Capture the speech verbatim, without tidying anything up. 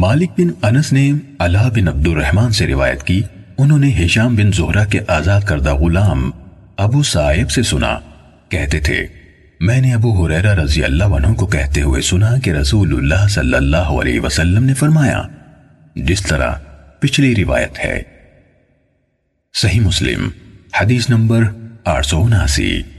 मालिक बिन अनस ने अला बिन अब्दुर्रहमान से रिवायत की, उन्होंने हिशाम बिन ज़ुहरा के आजाद करदा गुलाम अबू साइब से सुना, कहते थे मैंने अबू हुरैरा रज़ी अल्लाह अन्हु को कहते हुए सुना कि रसूलुल्लाह सल्लल्लाहु अलैहि वसल्लम ने फरमाया, जिस तरह पिछली रिवायत है। सही मुस्लिम हदीस नंबर आठ सौ उनासी।